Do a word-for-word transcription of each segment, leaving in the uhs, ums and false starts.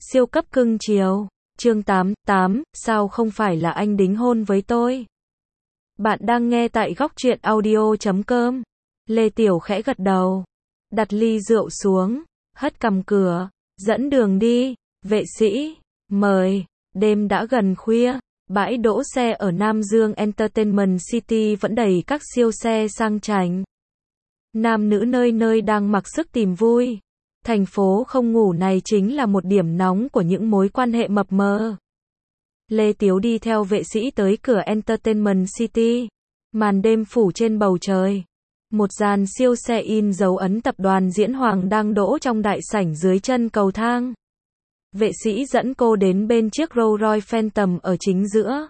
Siêu cấp cưng chiều. Chương tám, tám, sao không phải là anh đính hôn với tôi? Bạn đang nghe tại góc truyện audio chấm com. Lê Tiểu khẽ gật đầu, đặt ly rượu xuống, hất cằm cửa, dẫn đường đi, vệ sĩ, mời. Đêm đã gần khuya, bãi đỗ xe ở Nam Dương Entertainment City vẫn đầy các siêu xe sang chảnh. Nam nữ nơi nơi đang mặc sức tìm vui. Thành phố không ngủ này chính là một điểm nóng của những mối quan hệ mập mờ. Lê Tiếu đi theo vệ sĩ tới cửa Entertainment City. Màn đêm phủ trên bầu trời. Một dàn siêu xe in dấu ấn tập đoàn Diễn Hoàng đang đỗ trong đại sảnh dưới chân cầu thang. Vệ sĩ dẫn cô đến bên chiếc Rolls Royce Phantom ở chính giữa.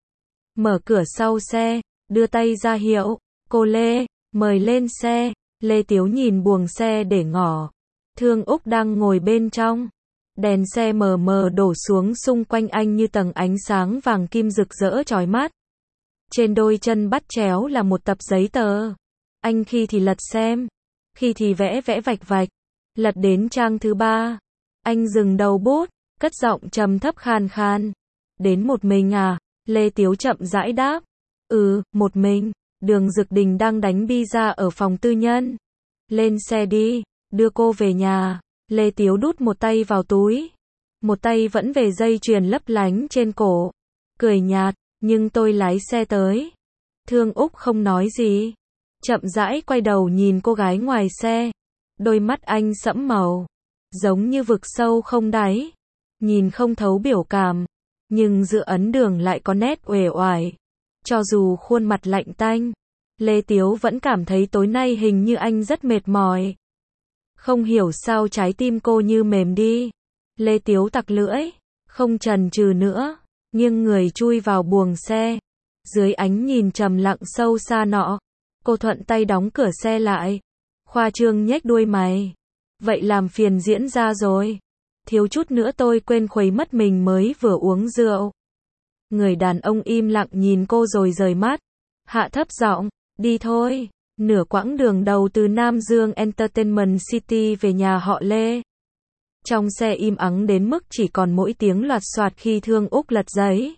Mở cửa sau xe, đưa tay ra hiệu, cô Lê, mời lên xe. Lê Tiếu nhìn buồng xe để ngỏ. Thương Úc đang ngồi bên trong. Đèn xe mờ mờ đổ xuống xung quanh anh như tầng ánh sáng vàng kim rực rỡ chói mắt. Trên đôi chân bắt chéo là một tập giấy tờ. Anh khi thì lật xem, khi thì vẽ vẽ vạch vạch. Lật đến trang thứ ba, anh dừng đầu bút, cất giọng trầm thấp khàn khàn. Đến một mình à? Lê Tiếu chậm rãi đáp. Ừ, một mình. Đường Dực Đình đang đánh pizza ở phòng tư nhân. Lên xe đi, đưa cô về nhà. Lê Tiếu đút một tay vào túi, một tay vẫn về dây chuyền lấp lánh trên cổ. Cười nhạt, nhưng tôi lái xe tới. Thương Úc không nói gì, chậm rãi quay đầu nhìn cô gái ngoài xe. Đôi mắt anh sẫm màu, giống như vực sâu không đáy. Nhìn không thấu biểu cảm, nhưng giữa ấn đường lại có nét uể oải. Cho dù khuôn mặt lạnh tanh, Lê Tiếu vẫn cảm thấy tối nay hình như anh rất mệt mỏi. Không hiểu sao trái tim cô như mềm đi. Lê Tiếu tặc lưỡi, không chần chừ nữa, nghiêng người chui vào buồng xe. Dưới ánh nhìn trầm lặng sâu xa nọ, cô thuận tay đóng cửa xe lại. Khoa trương nhếch đuôi mày. Vậy làm phiền Diễn ra rồi. Thiếu chút nữa tôi quên khuấy mất mình mới vừa uống rượu. Người đàn ông im lặng nhìn cô rồi rời mắt. Hạ thấp giọng, đi thôi. Nửa quãng đường đầu từ Nam Dương Entertainment City về nhà họ Lê. Trong xe im ắng đến mức chỉ còn mỗi tiếng loạt soạt khi Thương Úc lật giấy.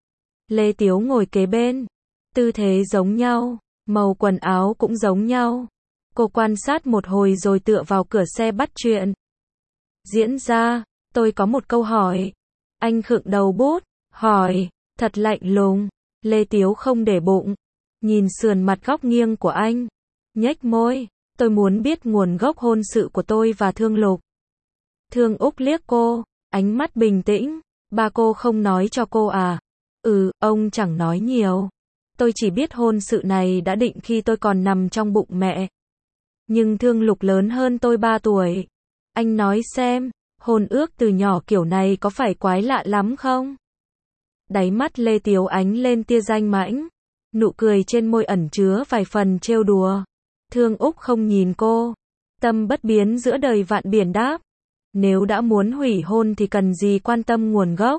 Lê Tiếu ngồi kế bên. Tư thế giống nhau, màu quần áo cũng giống nhau. Cô quan sát một hồi rồi tựa vào cửa xe bắt chuyện. Diễn ra, tôi có một câu hỏi. Anh khựng đầu bút, hỏi, thật lạnh lùng. Lê Tiếu không để bụng. Nhìn sườn mặt góc nghiêng của anh, nhếch môi, tôi muốn biết nguồn gốc hôn sự của tôi và Thương Lục. Thương Úc liếc cô, ánh mắt bình tĩnh, ba cô không nói cho cô à? Ừ, ông chẳng nói nhiều. Tôi chỉ biết hôn sự này đã định khi tôi còn nằm trong bụng mẹ. Nhưng Thương Lục lớn hơn tôi ba tuổi. Anh nói xem, hôn ước từ nhỏ kiểu này có phải quái lạ lắm không? Đáy mắt Lê Tiếu ánh lên tia danh mãnh. Nụ cười trên môi ẩn chứa vài phần trêu đùa. Thương Úc không nhìn cô. Tâm bất biến giữa đời vạn biển đáp. Nếu đã muốn hủy hôn thì cần gì quan tâm nguồn gốc.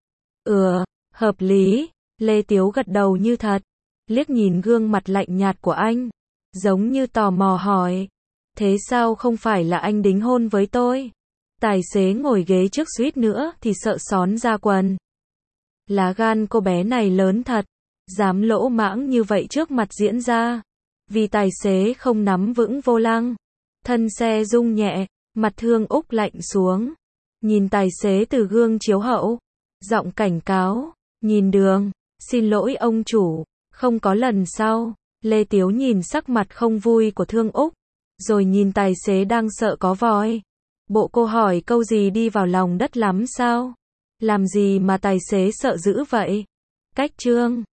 Ừ, hợp lý. Lê Tiếu gật đầu như thật. Liếc nhìn gương mặt lạnh nhạt của anh. Giống như tò mò hỏi. Thế sao không phải là anh đính hôn với tôi? Tài xế ngồi ghế trước suýt nữa thì sợ xón ra quần. Lá gan cô bé này lớn thật. Dám lỗ mãng như vậy trước mặt Diễn ra. Vì tài xế không nắm vững vô lăng. Thân xe rung nhẹ, mặt Thương Úc lạnh xuống. Nhìn tài xế từ gương chiếu hậu. Giọng cảnh cáo, nhìn đường, xin lỗi ông chủ, không có lần sau. Lê Tiếu nhìn sắc mặt không vui của Thương Úc. Rồi nhìn tài xế đang sợ có voi. Bộ cô hỏi câu gì đi vào lòng đất lắm sao? Làm gì mà tài xế sợ dữ vậy? Cách chương